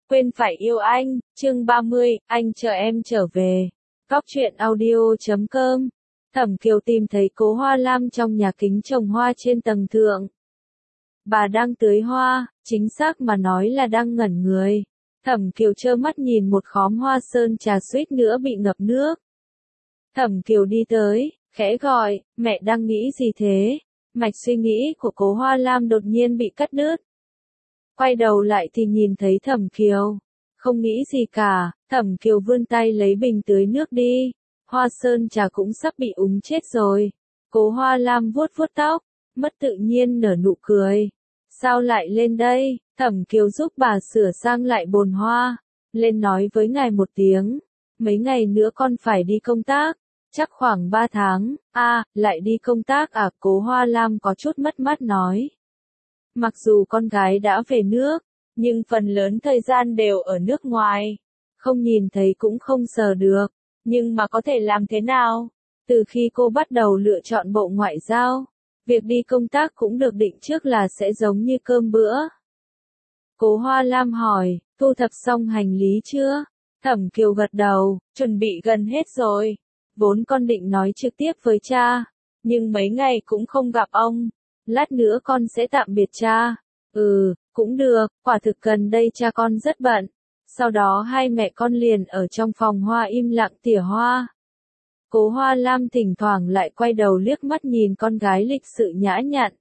Quên phải yêu anh, chương 30, anh chờ em trở về. Góc truyện audio.com. Thẩm Kiều tìm thấy Cố Hoa Lam trong nhà kính trồng hoa trên tầng thượng. Bà đang tưới hoa, chính xác mà nói là đang ngẩn người. Thẩm Kiều trơ mắt nhìn một khóm hoa sơn trà suýt nữa bị ngập nước. Thẩm Kiều đi tới, khẽ gọi, mẹ đang nghĩ gì thế? Mạch suy nghĩ của Cố Hoa Lam đột nhiên bị cắt đứt. Quay đầu lại thì nhìn thấy Thẩm Kiều. Không nghĩ gì cả, Thẩm Kiều vươn tay lấy bình tưới nước đi. Hoa sơn trà cũng sắp bị úng chết rồi. Cố Hoa Lam vuốt vuốt tóc, mất tự nhiên nở nụ cười. Sao lại lên đây? Thẩm Kiều giúp bà sửa sang lại bồn hoa. Lên nói với ngài một tiếng. Mấy ngày nữa con phải đi công tác. Chắc khoảng 3 tháng. Lại đi công tác à? Cố Hoa Lam có chút mất mát nói. Mặc dù con gái đã về nước, nhưng phần lớn thời gian đều ở nước ngoài. Không nhìn thấy cũng không sờ được. Nhưng mà có thể làm thế nào? Từ khi cô bắt đầu lựa chọn bộ ngoại giao, việc đi công tác cũng được định trước là sẽ giống như cơm bữa. Cố Hoa Lam hỏi, thu thập xong hành lý chưa? Thẩm Kiều gật đầu, chuẩn bị gần hết rồi. Vốn con định nói trực tiếp với cha, nhưng mấy ngày cũng không gặp ông. Lát nữa con sẽ tạm biệt cha. Cũng được, quả thực gần đây cha con rất bận. Sau đó hai mẹ con liền ở trong phòng hoa im lặng tỉa hoa. Cố Hoa Lam thỉnh thoảng lại quay đầu liếc mắt nhìn con gái lịch sự nhã nhặn.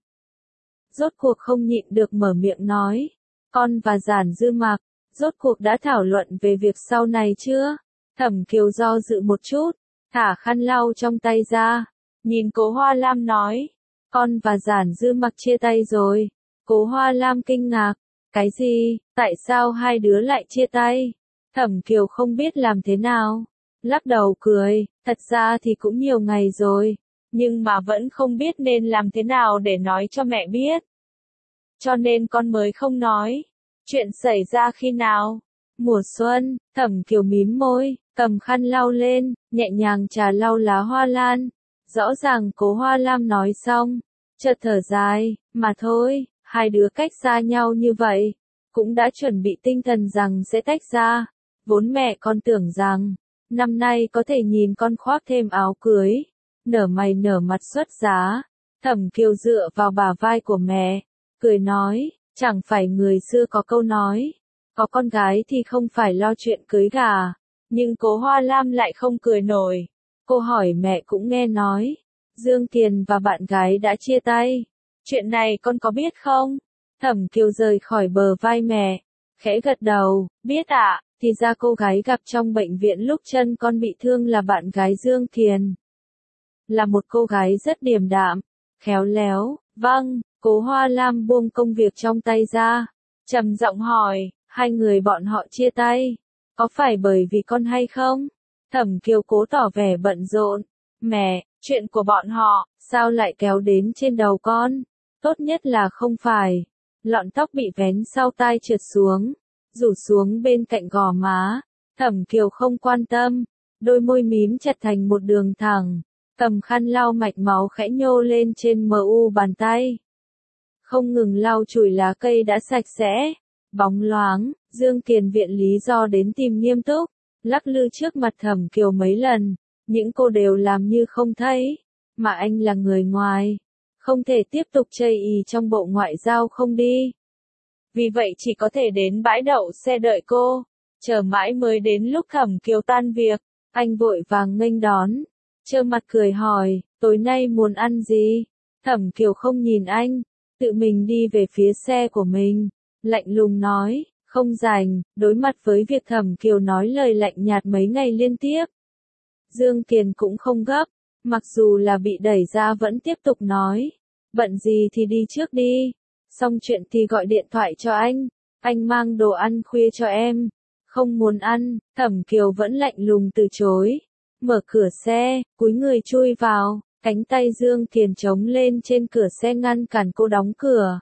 Rốt cuộc không nhịn được mở miệng nói. Con và Giản Dư Mạc, rốt cuộc đã thảo luận về việc sau này chưa? Thẩm Kiều do dự một chút, thả khăn lau trong tay ra. Nhìn Cố Hoa Lam nói. Con và Giản Dư Mạc chia tay rồi. Cố Hoa Lam kinh ngạc. Cái gì? Tại sao hai đứa lại chia tay? Thẩm Kiều không biết làm thế nào. Lắc đầu cười, thật ra thì cũng nhiều ngày rồi. Nhưng mà vẫn không biết nên làm thế nào để nói cho mẹ biết. Cho nên con mới không nói. Chuyện xảy ra khi nào? Mùa xuân, Thẩm Kiều mím môi, cầm khăn lau lên, nhẹ nhàng chà lau lá hoa lan. Rõ ràng Cố Hoa Lam nói xong, chợt thở dài, mà thôi, hai đứa cách xa nhau như vậy, cũng đã chuẩn bị tinh thần rằng sẽ tách ra. Vốn mẹ con tưởng rằng, năm nay có thể nhìn con khoác thêm áo cưới, nở mày nở mặt xuất giá. Thẩm Kiều dựa vào bả vai của mẹ, cười nói, chẳng phải người xưa có câu nói, có con gái thì không phải lo chuyện cưới gà. Nhưng Cố Hoa Lam lại không cười nổi. Cô hỏi mẹ cũng nghe nói, Dương Kiền và bạn gái đã chia tay. Chuyện này con có biết không? Thẩm Kiều rời khỏi bờ vai mẹ, khẽ gật đầu, biết ạ, thì ra cô gái gặp trong bệnh viện lúc chân con bị thương là bạn gái Dương Kiền. Là một cô gái rất điềm đạm, khéo léo. Vâng. Cố Hoa Lam buông công việc trong tay ra, trầm giọng hỏi, hai người bọn họ chia tay, có phải bởi vì con hay không? Thẩm Kiều cố tỏ vẻ bận rộn. Mẹ, chuyện của bọn họ, sao lại kéo đến trên đầu con? Tốt nhất là không phải. Lọn tóc bị vén sau tai trượt xuống, rủ xuống bên cạnh gò má. Thẩm Kiều không quan tâm, đôi môi mím chặt thành một đường thẳng, cầm khăn lau mạch máu khẽ nhô lên trên mu bàn tay. Không ngừng lau chùi lá cây đã sạch sẽ, bóng loáng. Dương Kiền viện lý do đến tìm nghiêm túc, lắc lư trước mặt Thẩm Kiều mấy lần, những cô đều làm như không thấy, mà anh là người ngoài, không thể tiếp tục chây ỳ trong bộ ngoại giao không đi. Vì vậy chỉ có thể đến bãi đậu xe đợi cô, chờ mãi mới đến lúc Thẩm Kiều tan việc, anh vội vàng nghênh đón, trơ mặt cười hỏi, tối nay muốn ăn gì? Thẩm Kiều không nhìn anh, tự mình đi về phía xe của mình, lạnh lùng nói, không rảnh. Đối mặt với việc Thẩm Kiều nói lời lạnh nhạt mấy ngày liên tiếp, Dương Kiền cũng không gấp, mặc dù là bị đẩy ra vẫn tiếp tục nói, bận gì thì đi trước đi, xong chuyện thì gọi điện thoại cho anh mang đồ ăn khuya cho em. Không muốn ăn, Thẩm Kiều vẫn lạnh lùng từ chối, mở cửa xe, cúi người chui vào, cánh tay Dương Kiền chống lên trên cửa xe ngăn cản cô đóng cửa.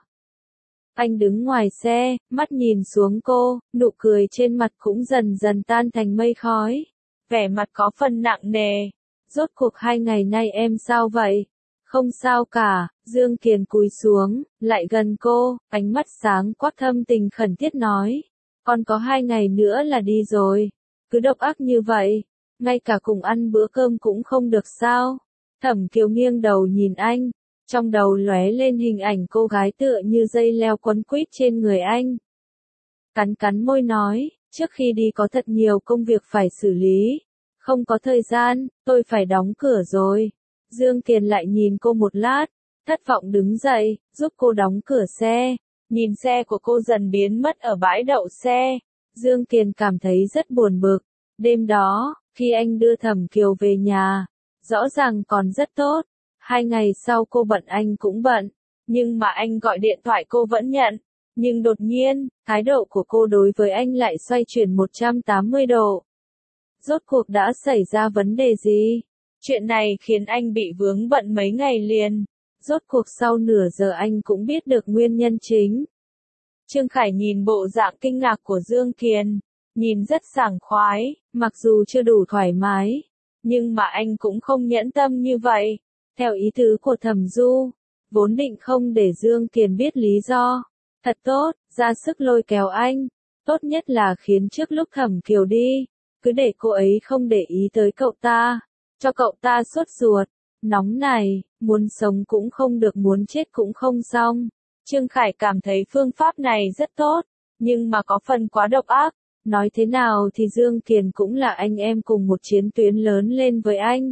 Anh đứng ngoài xe, mắt nhìn xuống cô, nụ cười trên mặt cũng dần dần tan thành mây khói. Vẻ mặt có phần nặng nề. Rốt cuộc 2 ngày nay em sao vậy? Không sao cả. Dương Kiền cúi xuống, lại gần cô, ánh mắt sáng quắc thâm tình khẩn thiết nói. Còn có 2 ngày nữa là đi rồi. Cứ độc ác như vậy, ngay cả cùng ăn bữa cơm cũng không được sao? Thẩm Kiều nghiêng đầu nhìn anh, trong đầu lóe lên hình ảnh cô gái tựa như dây leo quấn quýt trên người anh. Cắn cắn môi nói, trước khi đi có thật nhiều công việc phải xử lý. Không có thời gian, tôi phải đóng cửa rồi. Dương Kiền lại nhìn cô một lát, thất vọng đứng dậy, giúp cô đóng cửa xe. Nhìn xe của cô dần biến mất ở bãi đậu xe. Dương Kiền cảm thấy rất buồn bực. Đêm đó, khi anh đưa Thẩm Kiều về nhà, rõ ràng còn rất tốt. 2 ngày sau cô bận anh cũng bận. Nhưng mà anh gọi điện thoại cô vẫn nhận. Nhưng đột nhiên, thái độ của cô đối với anh lại xoay chuyển 180 độ. Rốt cuộc đã xảy ra vấn đề gì? Chuyện này khiến anh bị vướng bận mấy ngày liền. Rốt cuộc sau nửa giờ anh cũng biết được nguyên nhân chính. Trương Khải nhìn bộ dạng kinh ngạc của Dương Kiền, nhìn rất sảng khoái, mặc dù chưa đủ thoải mái, nhưng mà anh cũng không nhẫn tâm như vậy. Theo ý tứ của Thẩm Du, vốn định không để Dương Kiền biết lý do. Thật tốt, ra sức lôi kéo anh. Tốt nhất là khiến trước lúc Thẩm Kiều đi, cứ để cô ấy không để ý tới cậu ta, cho cậu ta sốt ruột. Nóng này, muốn sống cũng không được, muốn chết cũng không xong. Trương Khải cảm thấy phương pháp này rất tốt, nhưng mà có phần quá độc ác. Nói thế nào thì Dương Kiền cũng là anh em cùng một chiến tuyến lớn lên với anh.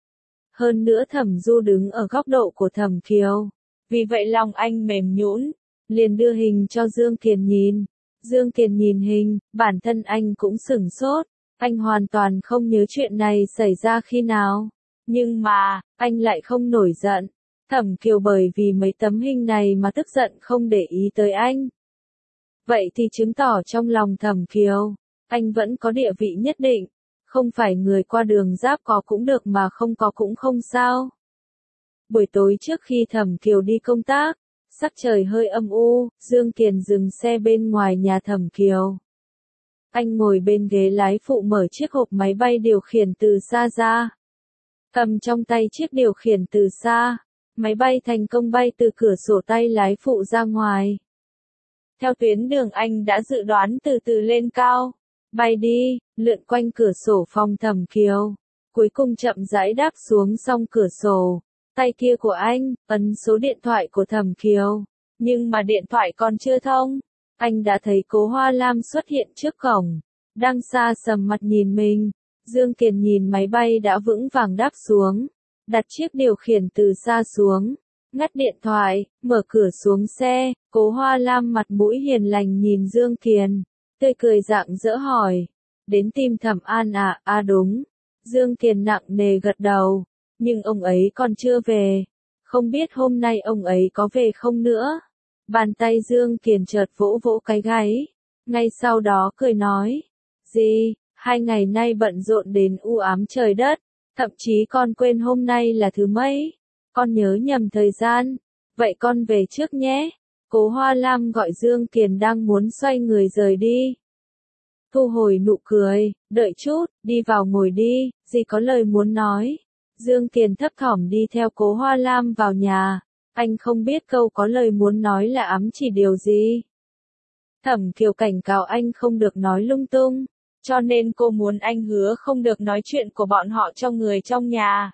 Hơn nữa Thẩm Du đứng ở góc độ của Thẩm Kiều. Vì vậy lòng anh mềm nhũn, liền đưa hình cho Dương Kiền nhìn. Dương Kiền nhìn hình, bản thân anh cũng sửng sốt. Anh hoàn toàn không nhớ chuyện này xảy ra khi nào. Nhưng mà, anh lại không nổi giận. Thẩm Kiều bởi vì mấy tấm hình này mà tức giận không để ý tới anh. Vậy thì chứng tỏ trong lòng Thẩm Kiều, anh vẫn có địa vị nhất định. Không phải người qua đường giáp có cũng được mà không có cũng không sao. Buổi tối trước khi Thẩm Kiều đi công tác, sắc trời hơi âm u, Dương Kiền dừng xe bên ngoài nhà Thẩm Kiều. Anh ngồi bên ghế lái phụ mở chiếc hộp máy bay điều khiển từ xa ra. Cầm trong tay chiếc điều khiển từ xa, máy bay thành công bay từ cửa sổ tay lái phụ ra ngoài. Theo tuyến đường anh đã dự đoán từ từ lên cao, bay đi, lượn quanh cửa sổ phòng Thẩm Kiều, cuối cùng chậm rãi đáp xuống song cửa sổ. Tay kia của anh, ấn số điện thoại của Thẩm Kiều, nhưng mà điện thoại còn chưa thông. Anh đã thấy Cố Hoa Lam xuất hiện trước cổng, đang xa sầm mặt nhìn mình. Dương Kiền nhìn máy bay đã vững vàng đáp xuống, đặt chiếc điều khiển từ xa xuống, ngắt điện thoại, mở cửa xuống xe. Cố Hoa Lam mặt mũi hiền lành nhìn Dương Kiền, tươi cười rạng rỡ hỏi, đến tìm Thẩm An à? À đúng. Dương Kiền nặng nề gật đầu, nhưng ông ấy còn chưa về, không biết hôm nay ông ấy có về không nữa. Bàn tay Dương Kiền chợt vỗ vỗ cái gáy, ngay sau đó cười nói, gì, 2 ngày nay bận rộn đến u ám trời đất, thậm chí con quên hôm nay là thứ mấy, con nhớ nhầm thời gian, vậy con về trước nhé. Cố Hoa Lam gọi Dương Kiền đang muốn xoay người rời đi. Thu hồi nụ cười, đợi chút, đi vào ngồi đi, dì có lời muốn nói. Dương Kiền thấp thỏm đi theo Cố Hoa Lam vào nhà, anh không biết câu có lời muốn nói là ám chỉ điều gì. Thẩm Kiều cảnh cáo anh không được nói lung tung, cho nên cô muốn anh hứa không được nói chuyện của bọn họ cho người trong nhà.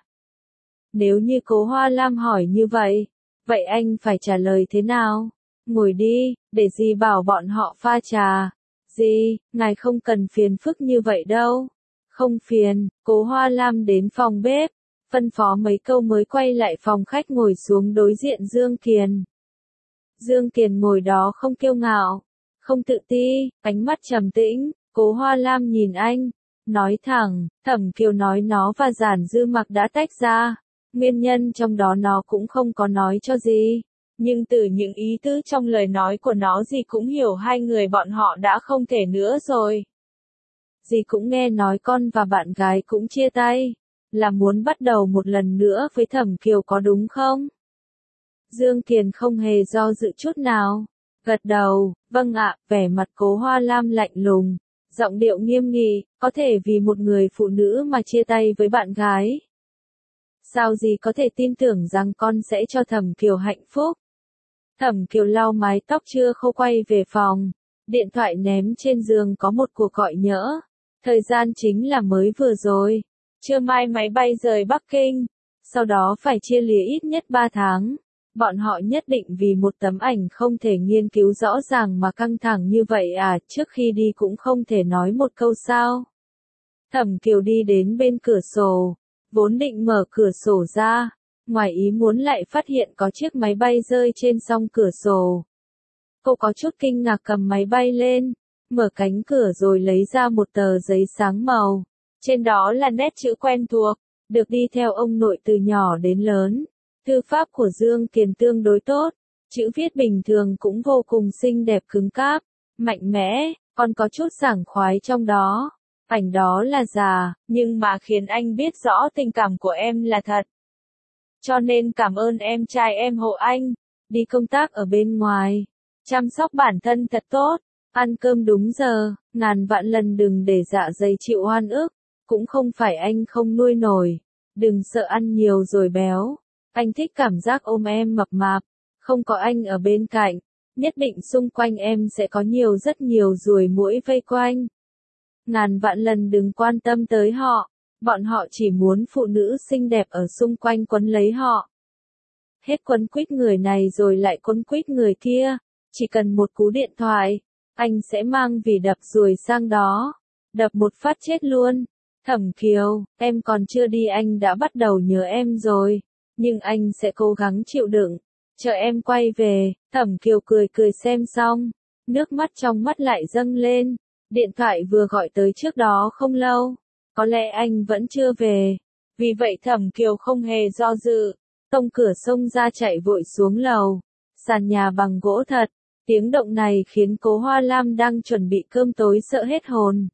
Nếu như Cố Hoa Lam hỏi như vậy, vậy anh phải trả lời thế nào? Ngồi đi, để dì bảo bọn họ pha trà. Dì, ngài không cần phiền phức như vậy đâu. Không phiền. Cố Hoa Lam đến phòng bếp, phân phó mấy câu mới quay lại phòng khách ngồi xuống đối diện Dương Kiền. Dương Kiền ngồi đó không kiêu ngạo, không tự ti, ánh mắt trầm tĩnh. Cố Hoa Lam nhìn anh, nói thẳng, Thẩm Kiều nói nó và Giản Dư Mặc đã tách ra, nguyên nhân trong đó nó cũng không có nói cho gì. Nhưng từ những ý tứ trong lời nói của nó dì cũng hiểu hai người bọn họ đã không thể nữa rồi. Dì cũng nghe nói con và bạn gái cũng chia tay, là muốn bắt đầu một lần nữa với Thẩm Kiều có đúng không? Dương Kiền không hề do dự chút nào, gật đầu, vâng ạ. Vẻ mặt Cố Hoa Lam lạnh lùng, giọng điệu nghiêm nghị, có thể vì một người phụ nữ mà chia tay với bạn gái. Sao dì có thể tin tưởng rằng con sẽ cho Thẩm Kiều hạnh phúc? Thẩm Kiều lau mái tóc chưa khô quay về phòng, Điện thoại ném trên giường có một cuộc gọi nhỡ. Thời gian chính là mới vừa rồi. Trưa mai máy bay rời Bắc Kinh. Sau đó phải chia lìa ít nhất 3 tháng. Bọn họ nhất định vì một tấm ảnh không thể nghiên cứu rõ ràng mà căng thẳng như vậy à, trước khi đi cũng không thể nói một câu sao. Thẩm Kiều đi đến bên cửa sổ, vốn định mở cửa sổ ra, ngoài ý muốn lại phát hiện có chiếc máy bay rơi trên song cửa sổ. Cô có chút kinh ngạc cầm máy bay lên, mở cánh cửa rồi lấy ra một tờ giấy sáng màu. Trên đó là nét chữ quen thuộc, được đi theo ông nội từ nhỏ đến lớn. Thư pháp của Dương Kiền tương đối tốt, chữ viết bình thường cũng vô cùng xinh đẹp cứng cáp, mạnh mẽ, còn có chút sảng khoái trong đó. Ảnh đó là giả, nhưng mà khiến anh biết rõ tình cảm của em là thật. Cho nên cảm ơn em trai em hộ anh, đi công tác ở bên ngoài, chăm sóc bản thân thật tốt, ăn cơm đúng giờ, ngàn vạn lần đừng để dạ dày chịu oan ức, cũng không phải anh không nuôi nổi, đừng sợ ăn nhiều rồi béo. Anh thích cảm giác ôm em mập mạp, không có anh ở bên cạnh, nhất định xung quanh em sẽ có rất nhiều ruồi muỗi vây quanh. Ngàn vạn lần đừng quan tâm tới họ, bọn họ chỉ muốn phụ nữ xinh đẹp ở xung quanh quấn lấy họ. Hết quấn quýt người này rồi lại quấn quýt người kia, chỉ cần một cú điện thoại, anh sẽ mang vì đập ruồi sang đó, đập một phát chết luôn. Thẩm Kiều, em còn chưa đi anh đã bắt đầu nhớ em rồi. Nhưng anh sẽ cố gắng chịu đựng, chờ em quay về. Thẩm Kiều cười cười xem xong, nước mắt trong mắt lại dâng lên. Điện thoại vừa gọi tới trước đó không lâu, có lẽ anh vẫn chưa về. Vì vậy Thẩm Kiều không hề do dự, tông cửa xông ra chạy vội xuống lầu. Sàn nhà bằng gỗ thật, tiếng động này khiến Cố Hoa Lam đang chuẩn bị cơm tối sợ hết hồn.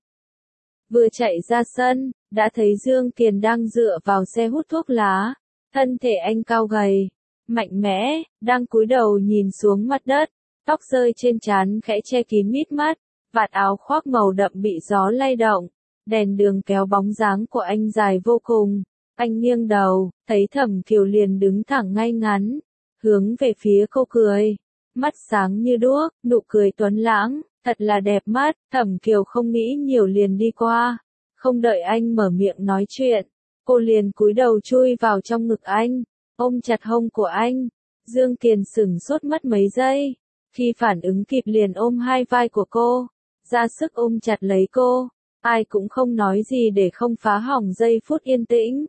Vừa chạy ra sân, đã thấy Dương Kiền đang dựa vào xe hút thuốc lá. Thân thể anh cao gầy, mạnh mẽ, đang cúi đầu nhìn xuống mặt đất, tóc rơi trên trán khẽ che kín mít mắt, vạt áo khoác màu đậm bị gió lay động, đèn đường kéo bóng dáng của anh dài vô cùng. Anh nghiêng đầu, thấy Thẩm Kiều liền đứng thẳng ngay ngắn, hướng về phía cô cười, mắt sáng như đuốc, nụ cười tuấn lãng, thật là đẹp mắt. Thẩm Kiều không nghĩ nhiều liền đi qua, không đợi anh mở miệng nói chuyện. Cô liền cúi đầu chui vào trong ngực anh, ôm chặt hông của anh. Dương Kiền sửng sốt mất mấy giây, khi phản ứng kịp liền ôm hai vai của cô, ra sức ôm chặt lấy cô. Ai cũng không nói gì để không phá hỏng giây phút yên tĩnh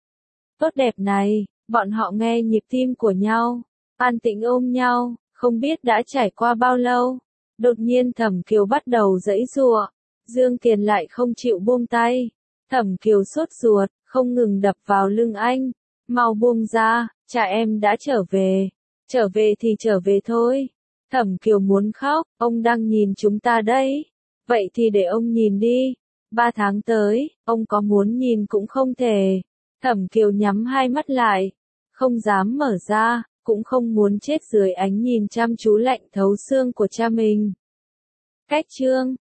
tốt đẹp này. Bọn họ nghe nhịp tim của nhau, an tĩnh ôm nhau, không biết đã trải qua bao lâu. Đột nhiên Thẩm Kiều bắt đầu giãy giụa, Dương Kiền lại không chịu buông tay. Thẩm Kiều sốt ruột, không ngừng đập vào lưng anh. Mau buông ra, cha em đã trở về. Trở về thì trở về thôi. Thẩm Kiều muốn khóc, ông đang nhìn chúng ta đấy. Vậy thì để ông nhìn đi. 3 tháng tới, ông có muốn nhìn cũng không thể. Thẩm Kiều nhắm hai mắt lại, không dám mở ra, cũng không muốn chết dưới ánh nhìn chăm chú lạnh thấu xương của cha mình. Cách chương